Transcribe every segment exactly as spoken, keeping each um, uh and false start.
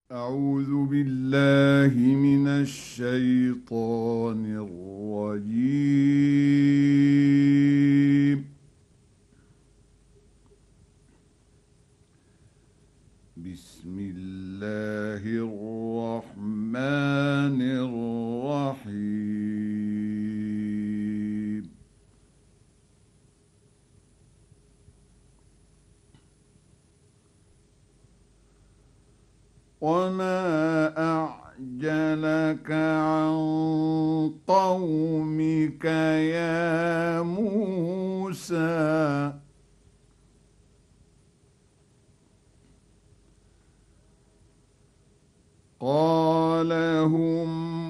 أعوذ بالله من الشيطان الرجيم. بسم الله الرحمن الرحيم. وما أعجلك عن قومك يا موسى؟ قال هم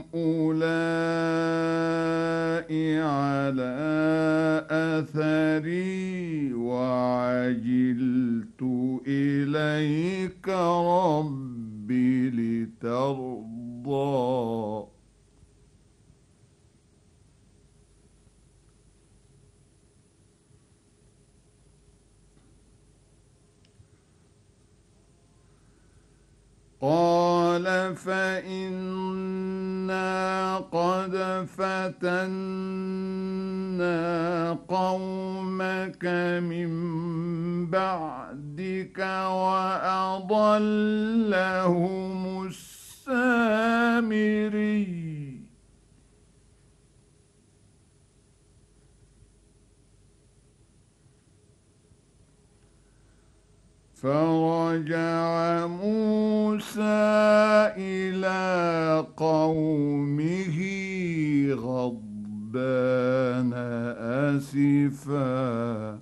أولئك على أثري وعجلت إليك رب لترضى. قال فإنا قد فتنا قومك من بعدك وأضلهم السامري. فرجع موسى إلى قومه غضبان آسفا.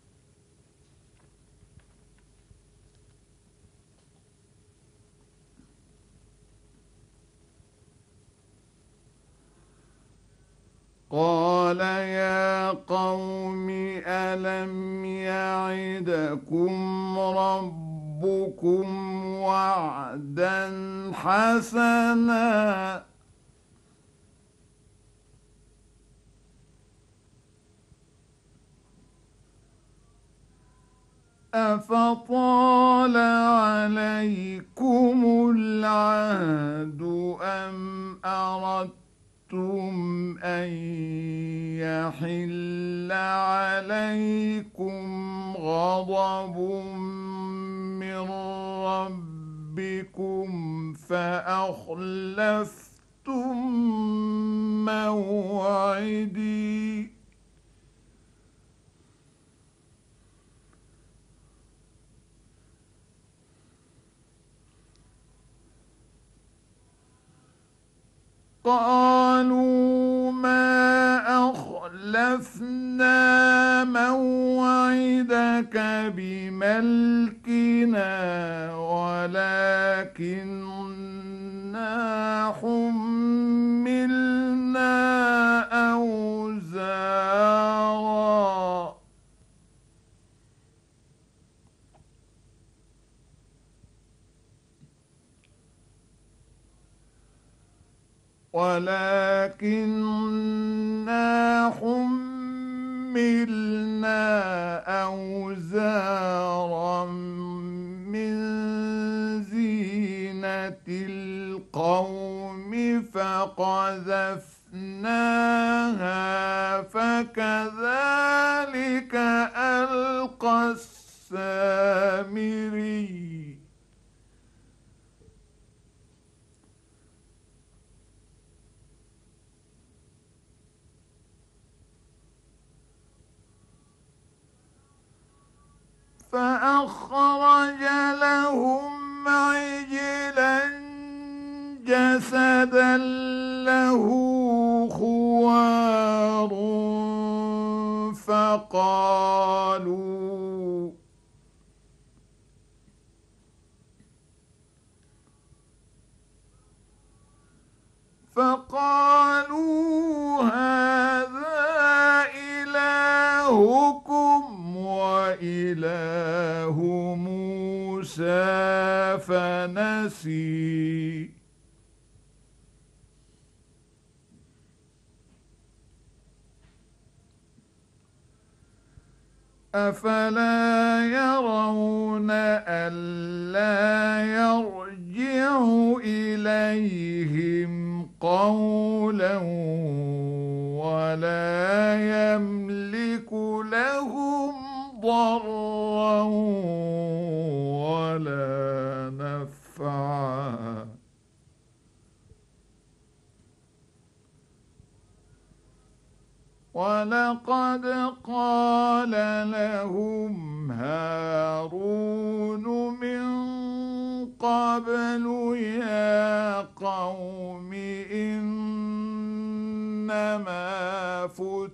قال يا قوم ألم يعدكم ربكم وعدا حسنا؟ أفطال عليكم العهد أم أردتم أن يحل عليكم غضب من ربكم فأخلفتم موعدي؟ قالوا ما أخلفنا موعدك بملكنا ولكننا حملنا أوزارا ولكننا حملنا أوزارا من زينة القوم فقذفناها فكذلك ألقى السامري. فأخرج لهم عجلا جسدا له خوار فقالوا فقالوا هذا إلهكم وإله موسى فنسي. أفلا يرون ألا يرجع إليهم قولا ولا يملك لهم ضرا ولا نفعا ولقد قال لهم هارون من قبل يا قوم إنما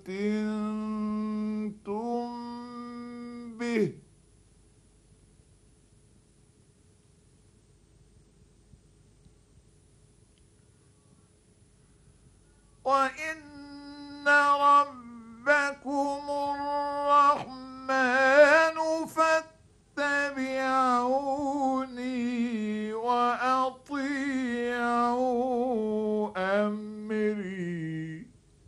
فتنتم به وإن ربكم الرحمن فاتبعوني وأطيعوا أمري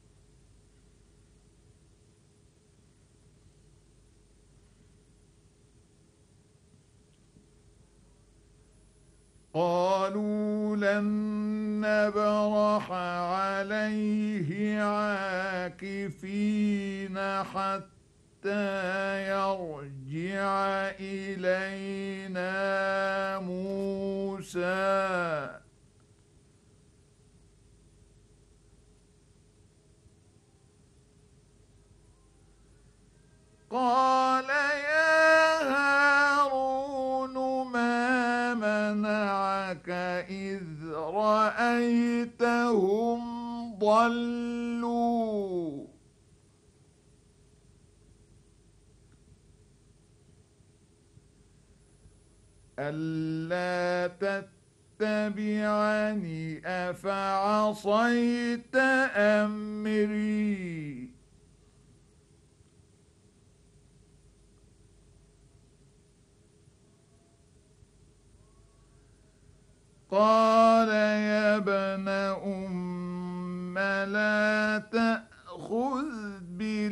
قالوا لن نبرح عليه عاكفين حتى يرجع إلينا موسى قال يا هارون ما منعك إذ رأيتهم ضلوا ألا تتبعني أفعصيت أمري قال يا ابن أم لا تأخذ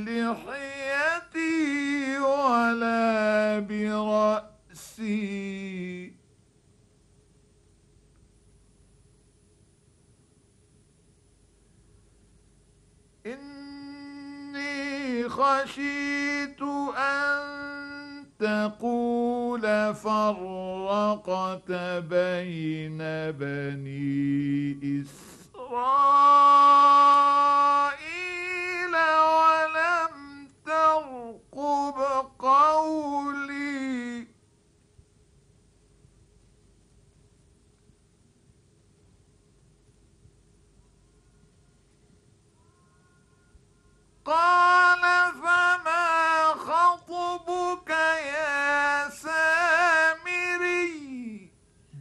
بلحيتي ولا برأسي إني خشيت أن تقول فرقت بين بني إسرائيل ولم ترقب قولي قال فما خطبك يا سامري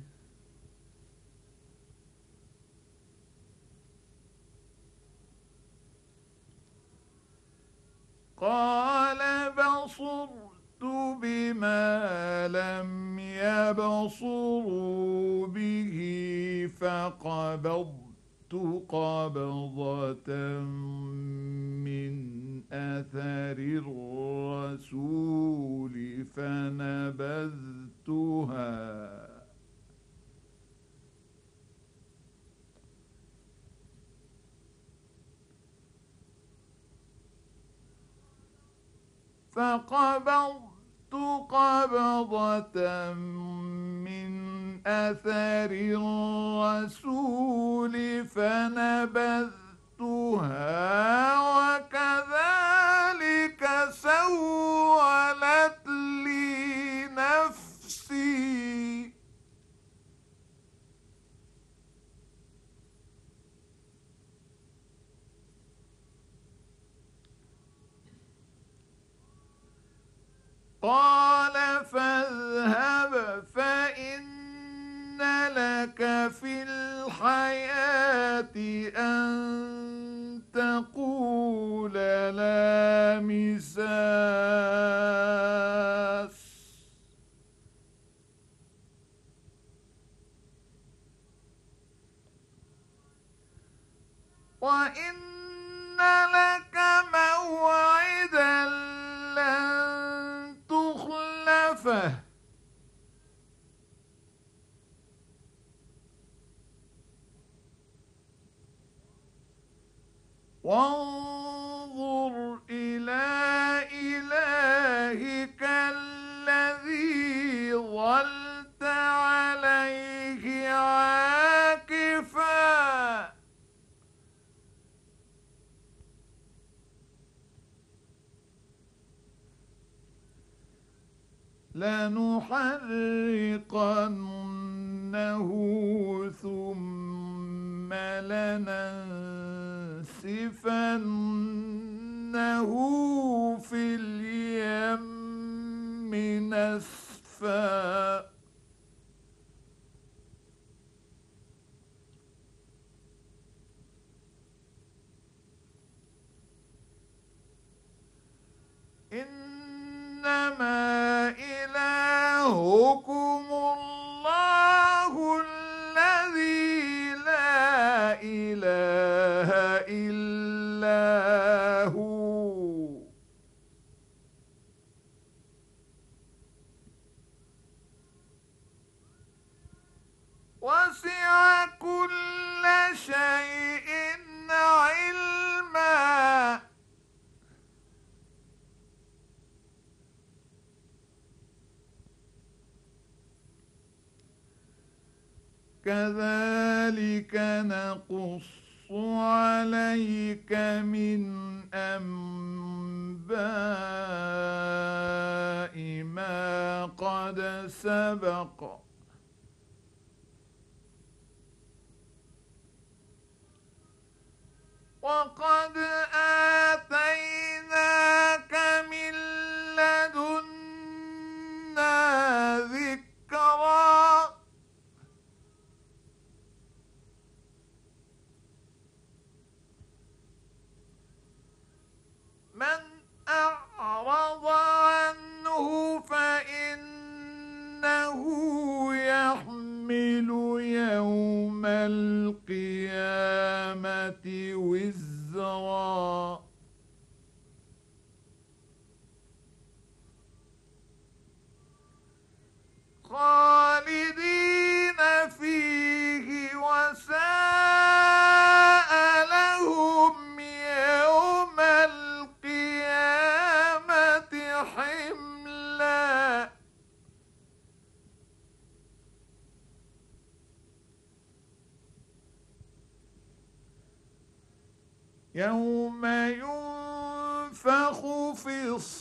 قال بصرت بما لم يبصروا به فقبضت قبضة من أثر الرسول فنبذتها فقبضت قبضة من أثر الرسول فنبذتها وكذلك سولت لي نفسي قال فاذهب فإن لك في الحياة أن تقول لا مساس وإن لك موعدا لن وانظر إلى إلهك الذي ظلت عليه عاكفا لنحرقنه ثم لننسفنه في اليم نسفا إنما إلهكم الله الذي لا إله إلا هو وسع كل شيء علما كذلك نقص عليك من أنباء ما قد سبق وقد آتيناك من لدنا ذكرا من أعرض عنه فإنه يحمل يوم القيامة وزرا خالدين فيه وساء لهم يوم القيامة حملا يوم ينفخ في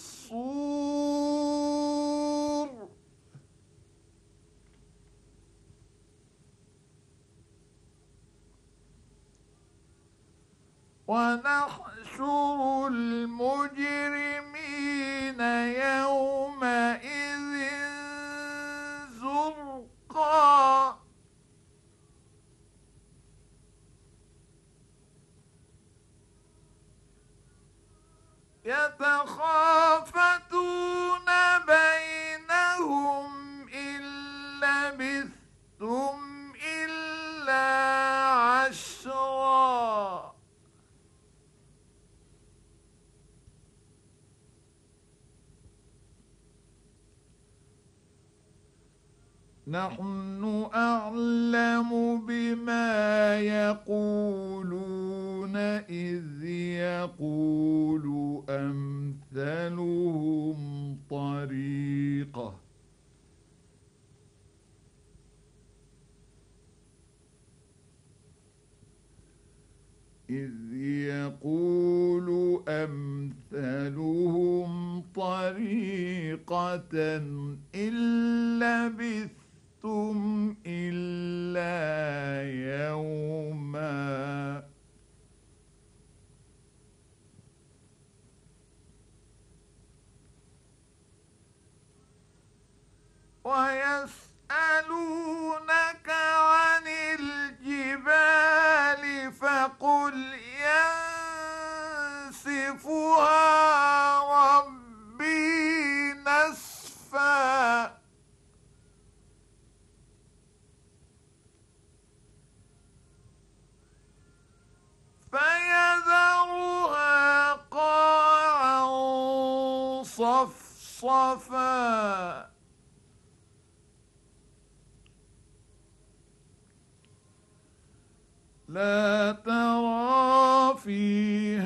الصور ونحشر المجرمين يومئذ زرقا يتخافتون بينهم إن لبثتم إلا عشرا نحن أعلم بما يقولون إذ يقول أمثلهم طريقة إذ يقول أمثلهم طريقة إن لبثتم إلا يوما ويسألونك عن الجبال فقل ينسفها ربي نسفا فيذرها قاعا صفصفا لا ترى فيها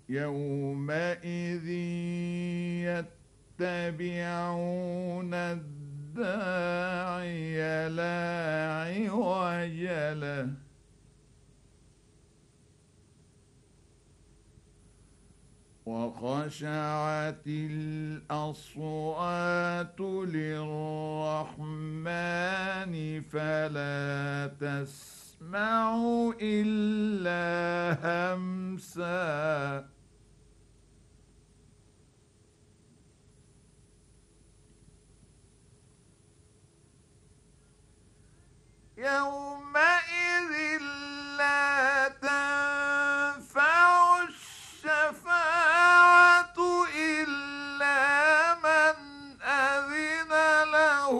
يومئذ يتبعون الداعي لا عوج له وخشعت الأصوات للرحمن فلا تسمع إلا همسا يومئذ لا تنفع الشفاعة إلا من أذن له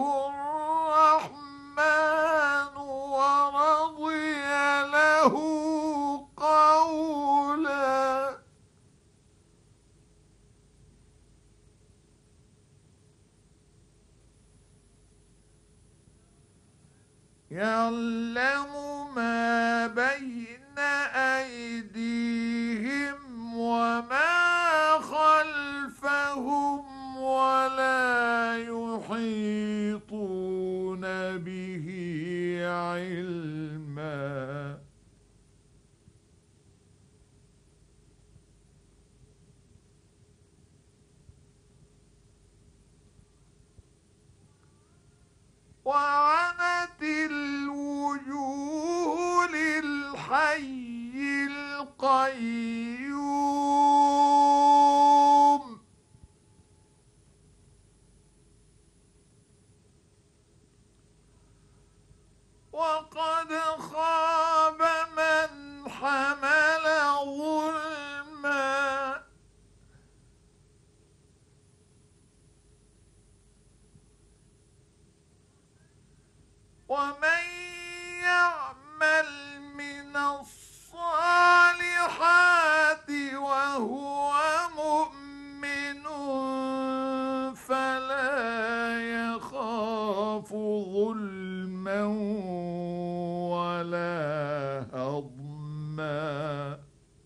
الرحمن ورضي له قولا يعلم ما بين أيديهم وما خلفهم ولا يحيطون به علما وعنت الوجوه للحي القيوم وقد خاب من حمل ظلما ومن يعمل من الصالحات وهو مؤمن فلا يخاف ظلما ولا هضما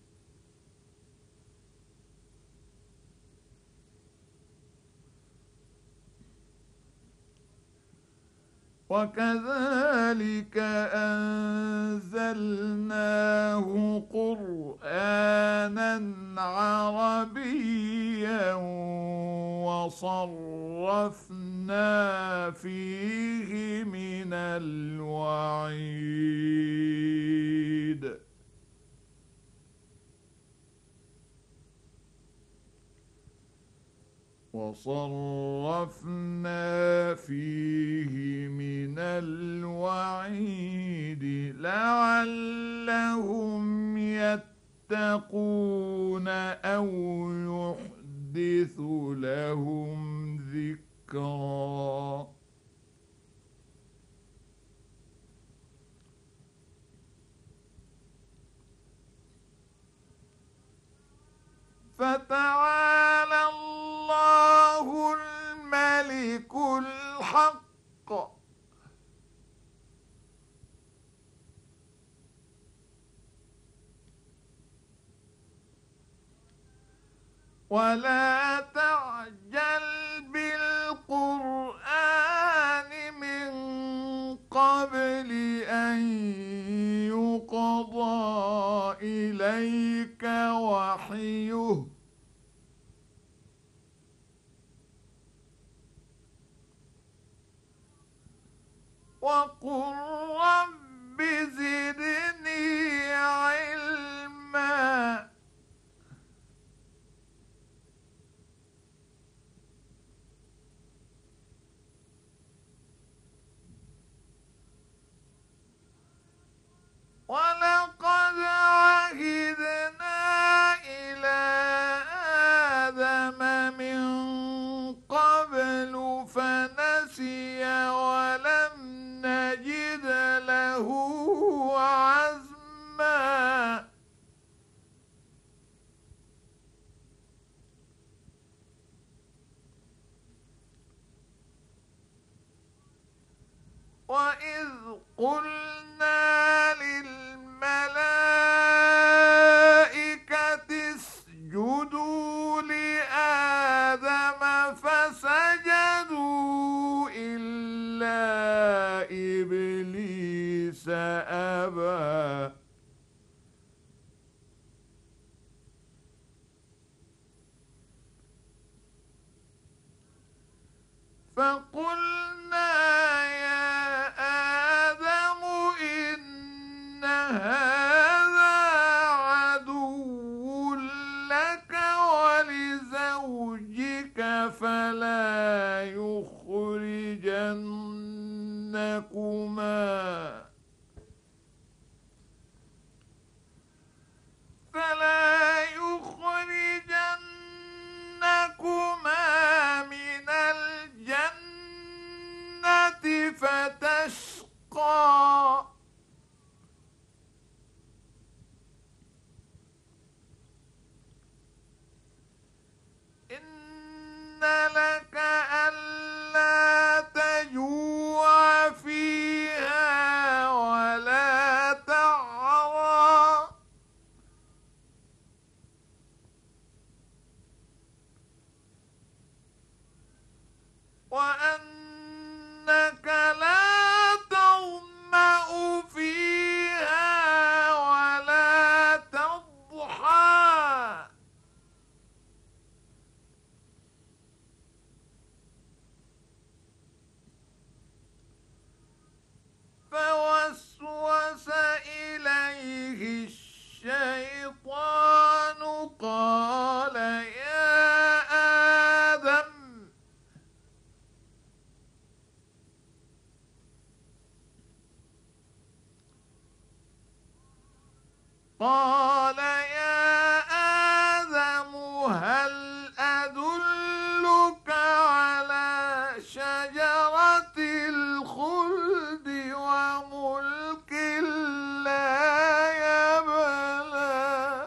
وكذلك أنزلناه قرآنا عربيا وصرفنا فيه من الوعيد وصرفنا فيه من الوعيد لعلهم يتقون أو يحدث لهم ذكرا فتعالى الله الملك الحق ولا تعجل بالقرآن من قبل أن يقضى إليك وحيه وقل رب زدني علما ولقد عهدنا إلى آدم من قبل فنسي ولم نجد له عزما وإذ قلنا للملائكة اسجدوا أبى فقلنا يا آدم إن هذا عدو لك ولزوجك فلا يخرجنكما فلا يخرجنكما من الجنة فتشقى إن لك ألا تجوع فيها ولا تعرى وأنك لا تظمأ فيها ولا تضحى فوسوس إليه الشيطان قال يا آدم قال يا آدم هل أدلك على شجرة الخلد وملك لا يبلى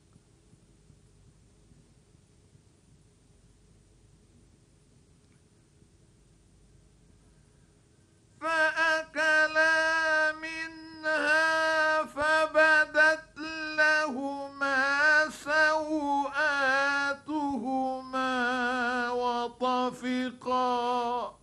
فأكلا منها فبدت لهما سوآتهما وطفقا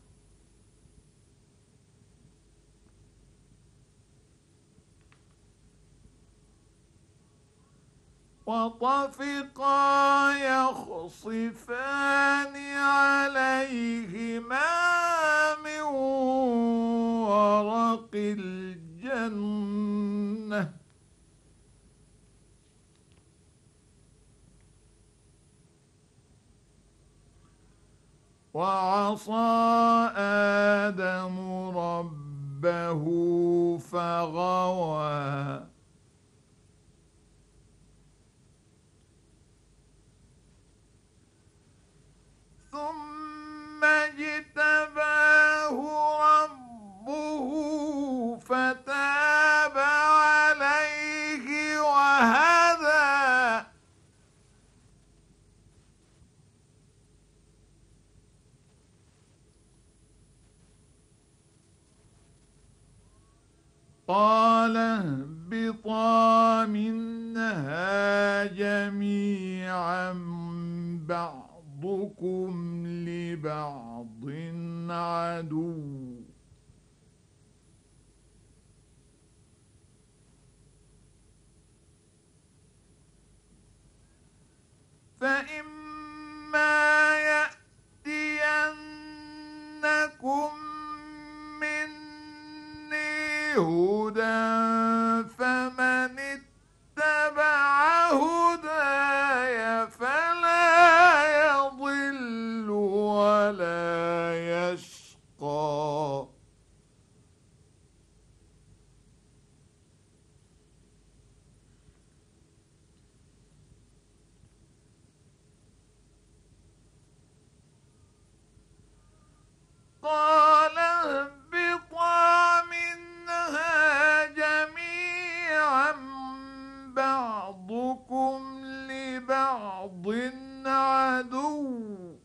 وطفقا يخصفان عليهما من ورق الجنة وعصى آدم ربه فغوى ثم اجتباه ربه فتاب عليه وهدى قال اهبطا منها جميعا بعضكم لبعض عدو فإما يأتينكم مني هدى فمن اتبع هداي فلا يضل ولا يشقى قال اهبطا منها جميعا بعضكم لبعض عدو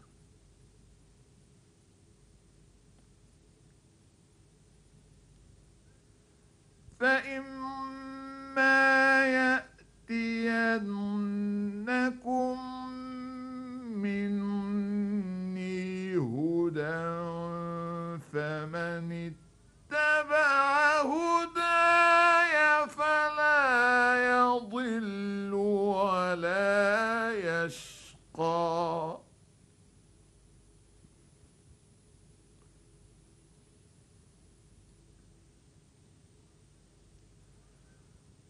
فإما يأتينكم مني هدى فمن اتبع هداي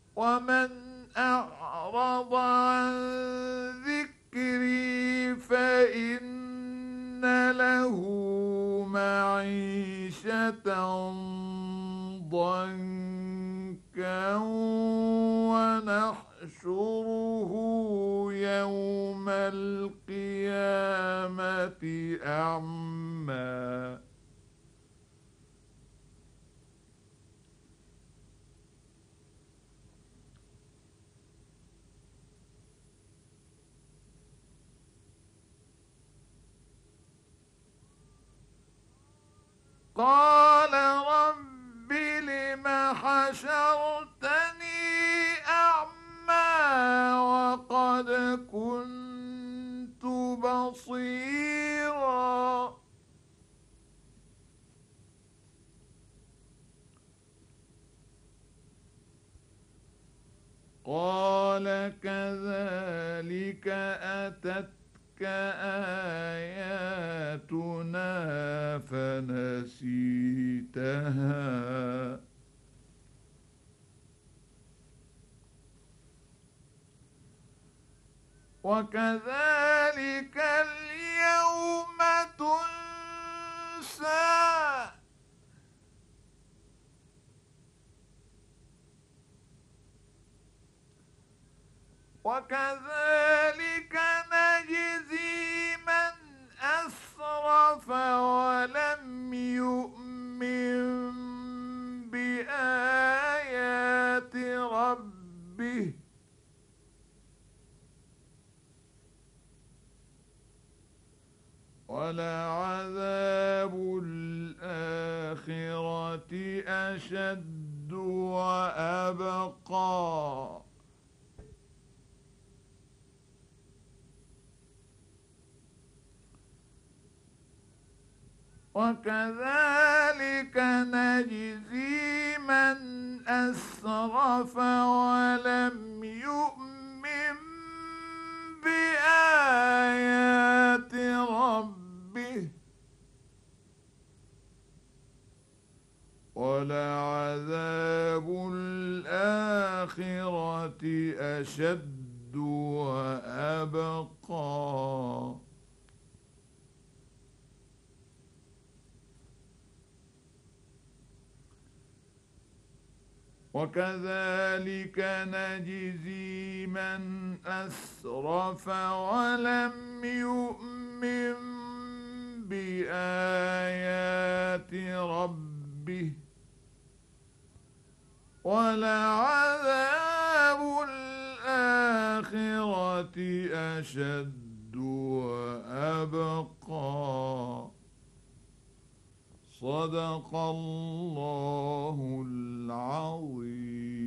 ومن أعرض عن ذكري فإن له معيشة ضنكا ونحشره يوم القيامة أعمى. قال رب لم حشرتني أعمى وقد كنت بصيرا. قال كذلك أتتك آياتنا فنسيتها وكذلك اليوم تنسى. وكذلك نجزي من أسرف ولم يؤمن بآيات ربه ولعذاب الآخرة أشد وأبقى. وكذلك نجزي من أسرف ولم يؤمن بآيات ربه ولعذاب الآخرة أشد وأبقى. وكذلك نجزي من أسرف ولم يؤمن بآيات ربه ولعذاب الآخرة أشد وأبقى. صدق الله العظيم.